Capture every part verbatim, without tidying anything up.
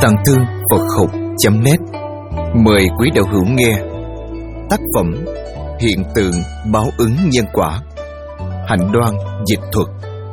Tàng Thư Phật Học chấm net mời quý đạo hữu nghe tác phẩm Hiện tượng báo ứng nhân quả, Hạnh Đoan dịch thuật.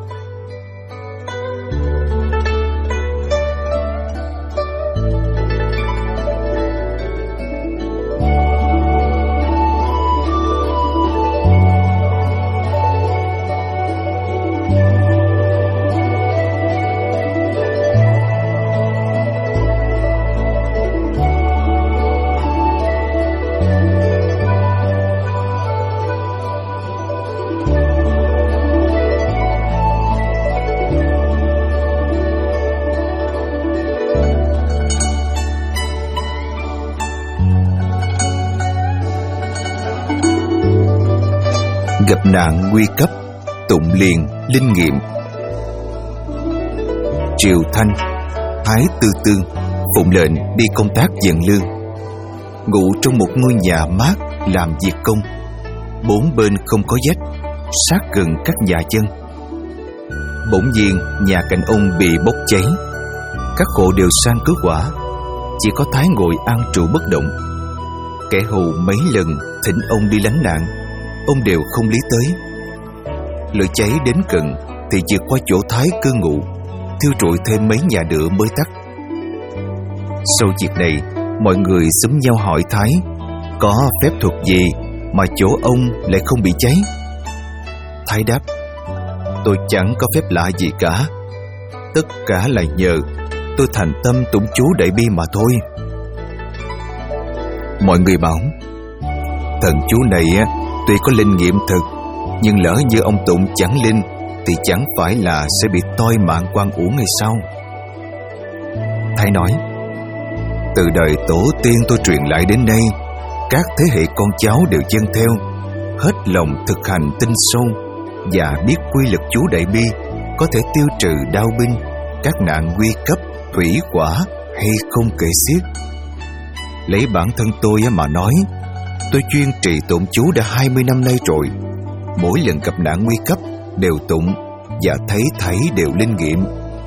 Gặp nạn nguy cấp, tụng liền linh nghiệm. Triều Thanh, Thái Tư Tương phụng lệnh đi công tác dần lương, ngủ trong một ngôi nhà mát làm việc công. Bốn bên không có vách, sát gần các nhà dân. Bỗng nhiên nhà cạnh ông bị bốc cháy. Các hộ đều sang cứu hỏa, chỉ có Thái ngồi an trụ bất động. Kẻ hù mấy lần thỉnh ông đi lánh nạn, ông đều không lý tới. Lửa cháy đến gần thì vượt qua chỗ Thái cư ngụ, thiêu trụi thêm mấy nhà nữa mới tắt. Sau việc này, mọi người xúm nhau hỏi Thái có phép thuật gì mà chỗ ông lại không bị cháy. Thái đáp: tôi chẳng có phép lạ gì cả, tất cả là nhờ tôi thành tâm tụng chú đại bi mà thôi. Mọi người bảo: thần chú này tuy có linh nghiệm thực, nhưng lỡ như ông tụng chẳng linh thì chẳng phải là sẽ bị toi mạng quan uổng hay sao? Thái nói: từ đời tổ tiên tôi truyền lại đến nay, các thế hệ con cháu đều dâng theo, hết lòng thực hành tinh sâu và biết quy lực chú đại bi có thể tiêu trừ đao binh, các nạn nguy cấp, thủy hỏa hay không kể xiết. Lấy bản thân tôi mà nói, tôi chuyên trì tụng chú đã hai mươi năm nay rồi. Mỗi lần gặp nạn nguy cấp đều tụng và thấy thấy đều linh nghiệm.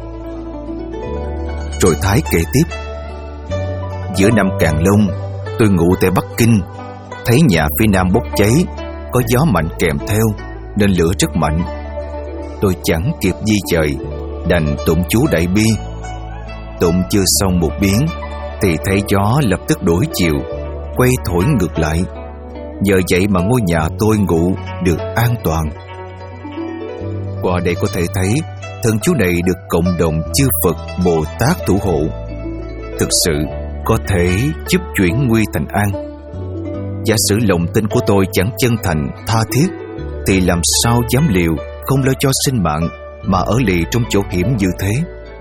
Rồi Thái kể tiếp: giữa năm Càn Long, tôi ngụ tại Bắc Kinh, thấy nhà phía nam bốc cháy, có gió mạnh kèm theo nên lửa rất mạnh. Tôi chẳng kịp di dời, đành tụng chú đại bi. Tụng chưa xong một biến thì thấy gió lập tức đổi chiều, quay thổi ngược lại. Nhờ vậy mà ngôi nhà tôi ngụ được an toàn. Qua đây có thể thấy thần chú này được cộng đồng chư Phật Bồ Tát thủ hộ, thực sự có thể giúp chuyển nguy thành an. Giả sử lòng tin của tôi chẳng chân thành tha thiết thì làm sao dám liều không lo cho sinh mạng mà ở lì trong chỗ hiểm như thế.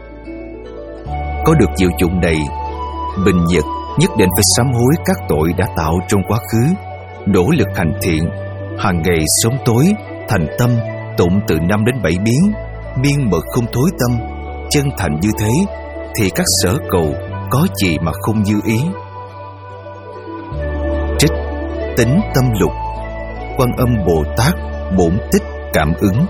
Có được diệu dụng này, Bình Nhật nhất định phải sám hối các tội đã tạo trong quá khứ, nỗ lực hành thiện, hàng ngày sớm tối thành tâm tụng từ năm đến bảy biến, miên mật không thối tâm. Chân thành như thế thì các sở cầu có gì mà không như ý. Trích Tính Tâm Lục, Quan Âm Bồ Tát Bổn Tích Cảm Ứng.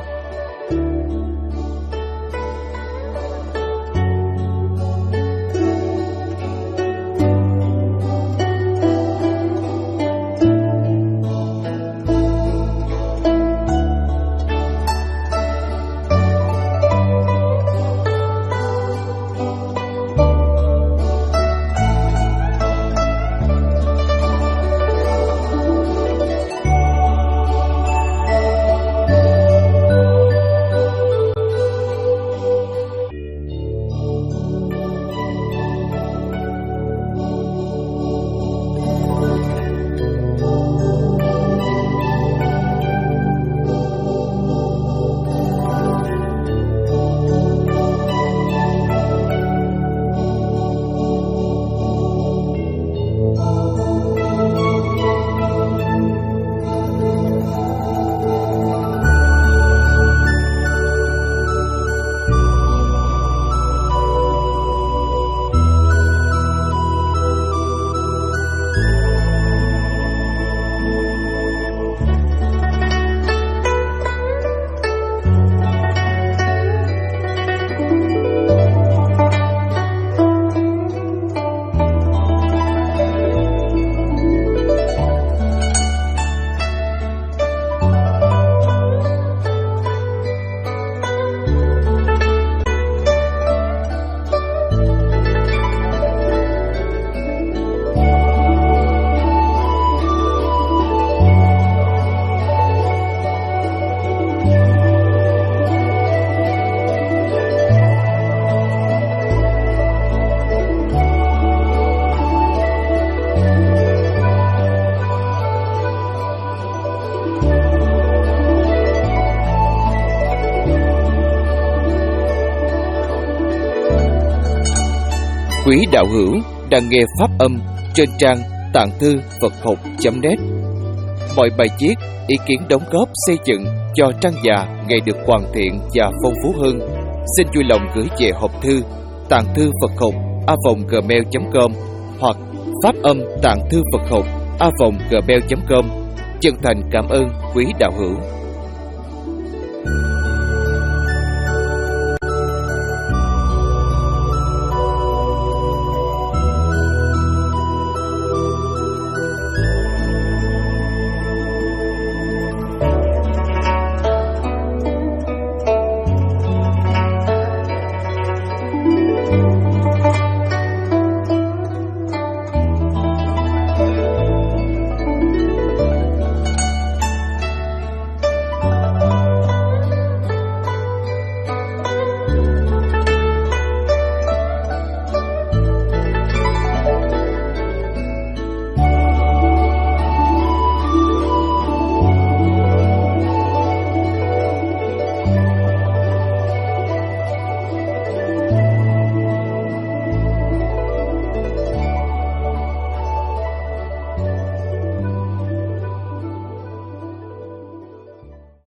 Quý đạo hữu đang nghe pháp âm trên trang tạng thư Phật học chấm net. Mọi bài viết, ý kiến đóng góp xây dựng cho trang già ngày được hoàn thiện và phong phú hơn, xin vui lòng gửi về hộp thư tạng thư Phật học a vòng gmail chấm com hoặc pháp âm tạng thư Phật học a vòng gmail chấm com. Chân thành cảm ơn quý đạo hữu.